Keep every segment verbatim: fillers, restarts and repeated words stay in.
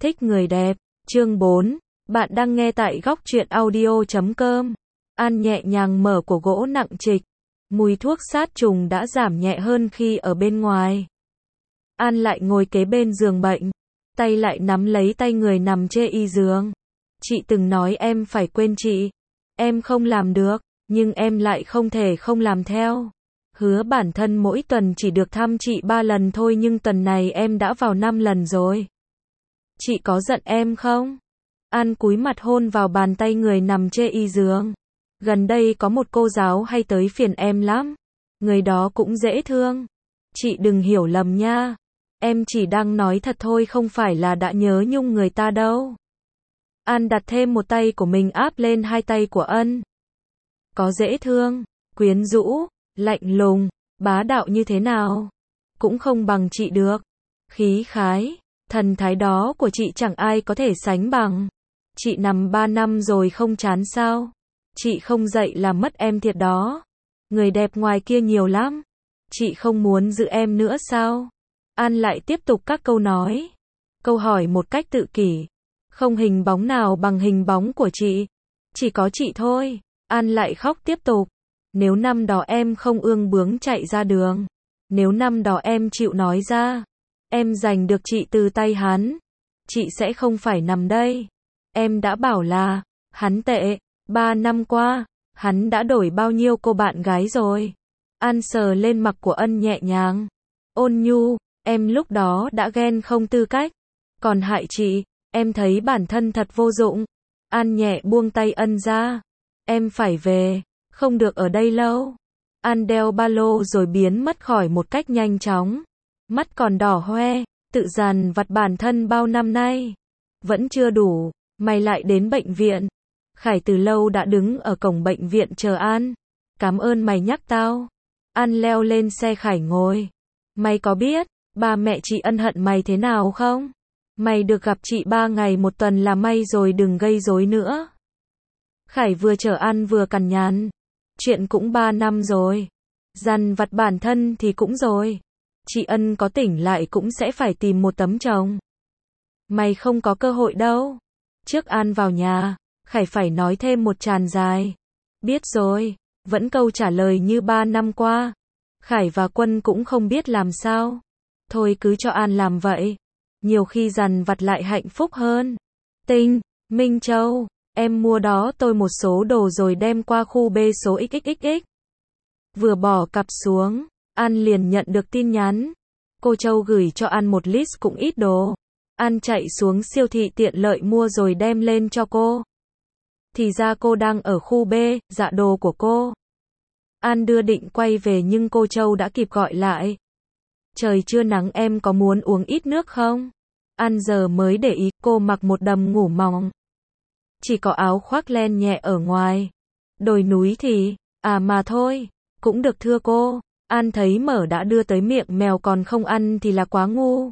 Thích người đẹp. Chương bốn. Bạn đang nghe tại góc truyện audio chấm com. An nhẹ nhàng mở của gỗ nặng trịch. Mùi thuốc sát trùng đã giảm nhẹ hơn khi ở bên ngoài. An lại ngồi kế bên giường bệnh. Tay lại nắm lấy tay người nằm chê y giường. Chị từng nói em phải quên chị. Em không làm được, nhưng em lại không thể không làm theo. Hứa bản thân mỗi tuần chỉ được thăm chị ba lần thôi nhưng tuần này em đã vào năm lần rồi. Chị có giận em không? An cúi mặt hôn vào bàn tay người nằm chê y giường. Gần đây có một cô giáo hay tới phiền em lắm. Người đó cũng dễ thương. Chị đừng hiểu lầm nha. Em chỉ đang nói thật thôi không phải là đã nhớ nhung người ta đâu. An đặt thêm một tay của mình áp lên hai tay của Ân. Có dễ thương, quyến rũ, lạnh lùng, bá đạo như thế nào? Cũng không bằng chị được. Khí khái, thần thái đó của chị chẳng ai có thể sánh bằng. Chị nằm ba năm rồi không chán sao? Chị không dậy là mất em thiệt đó. Người đẹp ngoài kia nhiều lắm. Chị không muốn giữ em nữa sao? An lại tiếp tục các câu nói. Câu hỏi một cách tự kỷ. Không hình bóng nào bằng hình bóng của chị. Chỉ có chị thôi. An lại khóc tiếp tục. Nếu năm đó em không ương bướng chạy ra đường. Nếu năm đó em chịu nói ra. Em giành được chị từ tay hắn. Chị sẽ không phải nằm đây. Em đã bảo là, hắn tệ. Ba năm qua, hắn đã đổi bao nhiêu cô bạn gái rồi. An sờ lên mặt của Ân nhẹ nhàng. Ôn nhu, em lúc đó đã ghen không tư cách. Còn hại chị, em thấy bản thân thật vô dụng. An nhẹ buông tay Ân ra. Em phải về, không được ở đây lâu. An đeo ba lô rồi biến mất khỏi một cách nhanh chóng. Mắt còn đỏ hoe, tự dằn vặt bản thân bao năm nay. Vẫn chưa đủ, mày lại đến bệnh viện. Khải từ lâu đã đứng ở cổng bệnh viện chờ An. Cảm ơn mày nhắc tao. An leo lên xe Khải ngồi. Mày có biết, ba mẹ chị ân hận mày thế nào không? Mày được gặp chị ba ngày một tuần là may rồi đừng gây rối nữa. Khải vừa chở An vừa cằn nhằn. Chuyện cũng ba năm rồi. Dằn vặt bản thân thì cũng rồi. Chị Ân có tỉnh lại cũng sẽ phải tìm một tấm chồng. Mày không có cơ hội đâu. Trước An vào nhà, Khải phải nói thêm một tràn dài. Biết rồi, vẫn câu trả lời như ba năm qua. Khải và Quân cũng không biết làm sao. Thôi cứ cho An làm vậy. Nhiều khi dằn vặt lại hạnh phúc hơn. Tinh, Minh Châu, em mua đó tôi một số đồ rồi đem qua khu B số ích ích ích ích. Vừa bỏ cặp xuống, An liền nhận được tin nhắn. Cô Châu gửi cho An một list cũng ít đồ. An chạy xuống siêu thị tiện lợi mua rồi đem lên cho cô. Thì ra cô đang ở khu B, dạ đồ của cô. An đưa định quay về nhưng cô Châu đã kịp gọi lại. Trời chưa nắng em có muốn uống ít nước không? An giờ mới để ý cô mặc một đầm ngủ mỏng. Chỉ có áo khoác len nhẹ ở ngoài. Đồi núi thì, à mà thôi, cũng được thưa cô. An thấy mở đã đưa tới miệng mèo còn không ăn thì là quá ngu.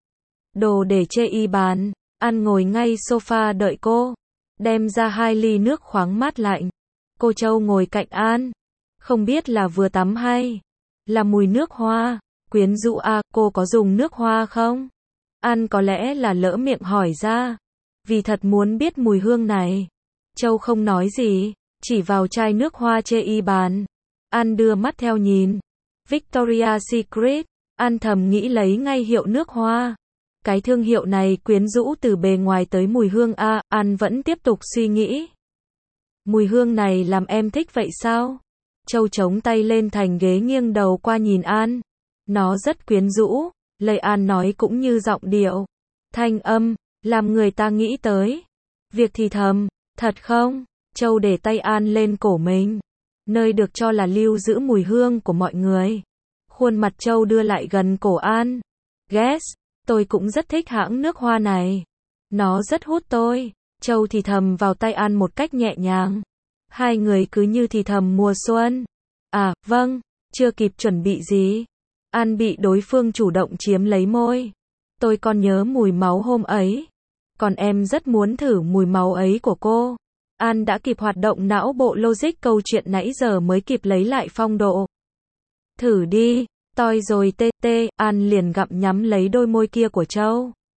Đồ để chê y bàn. An ngồi ngay sofa đợi cô. Đem ra hai ly nước khoáng mát lạnh. Cô Châu ngồi cạnh An. Không biết là vừa tắm hay là mùi nước hoa. Quyến rũ à, cô có dùng nước hoa không? An có lẽ là lỡ miệng hỏi ra. Vì thật muốn biết mùi hương này. Châu không nói gì, chỉ vào chai nước hoa chê y bàn. An đưa mắt theo nhìn. Victoria's Secret. An thầm nghĩ lấy ngay hiệu nước hoa. Cái thương hiệu này quyến rũ từ bề ngoài tới mùi hương a, à, An vẫn tiếp tục suy nghĩ. Mùi hương này làm em thích vậy sao? Châu chống tay lên thành ghế nghiêng đầu qua nhìn An. Nó rất quyến rũ, lời An nói cũng như giọng điệu, thanh âm, làm người ta nghĩ tới. Việc thì thầm, thật không? Châu để tay An lên cổ mình, nơi được cho là lưu giữ mùi hương của mọi người. Khuôn mặt Châu đưa lại gần cổ An. Guess, tôi cũng rất thích hãng nước hoa này. Nó rất hút tôi. Châu thì thầm vào tay An một cách nhẹ nhàng. Hai người cứ như thì thầm mùa xuân. À, vâng, chưa kịp chuẩn bị gì. An bị đối phương chủ động chiếm lấy môi. Tôi còn nhớ mùi máu hôm ấy. Còn em rất muốn thử mùi máu ấy của cô. An đã kịp hoạt động não bộ logic câu chuyện nãy giờ mới kịp lấy lại phong độ. Thử đi, toi rồi tê tê, An liền gặm nhắm lấy đôi môi kia của Châu.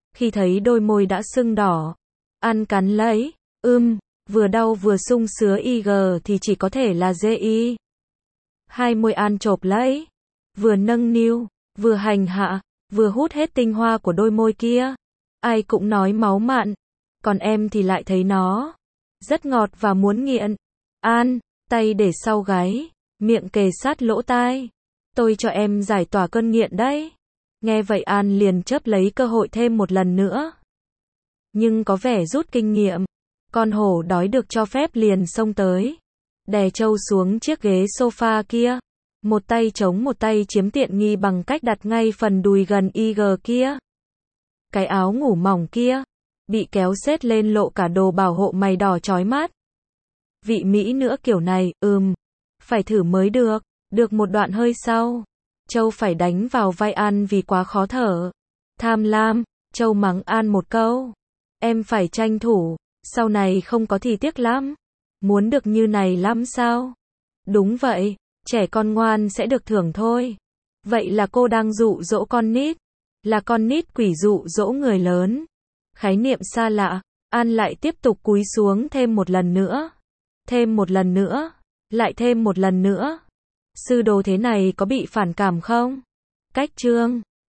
Khi thấy đôi môi đã sưng đỏ, An cắn lấy, ưm, vừa đau vừa sung sứa ig thì chỉ có thể là gi. Hai môi An chộp lấy, vừa nâng niu, vừa hành hạ, vừa hút hết tinh hoa của đôi môi kia. Ai cũng nói máu mặn, còn em thì lại thấy nó rất ngọt và muốn nghiện. An, tay để sau gáy, miệng kề sát lỗ tai. Tôi cho em giải tỏa cơn nghiện đấy. Nghe vậy An liền chớp lấy cơ hội thêm một lần nữa. Nhưng có vẻ rút kinh nghiệm, con hổ đói được cho phép liền xông tới, đè Châu xuống chiếc ghế sofa kia. Một tay chống một tay chiếm tiện nghi bằng cách đặt ngay phần đùi gần ig kia. Cái áo ngủ mỏng kia bị kéo xết lên lộ cả đồ bảo hộ mày đỏ chói mắt. Vị Mỹ nữa kiểu này, ừm, phải thử mới được. Được một đoạn hơi sau, Châu phải đánh vào vai An vì quá khó thở. Tham lam, Châu mắng An một câu. Em phải tranh thủ, sau này không có thì tiếc lắm. Muốn được như này lắm sao? Đúng vậy, trẻ con ngoan sẽ được thưởng thôi. Vậy là cô đang dụ dỗ con nít. Là con nít quỷ dụ dỗ người lớn. Khái niệm xa lạ, An lại tiếp tục cúi xuống thêm một lần nữa. Thêm một lần nữa, lại thêm một lần nữa. Sư đồ thế này có bị phản cảm không? Cách chương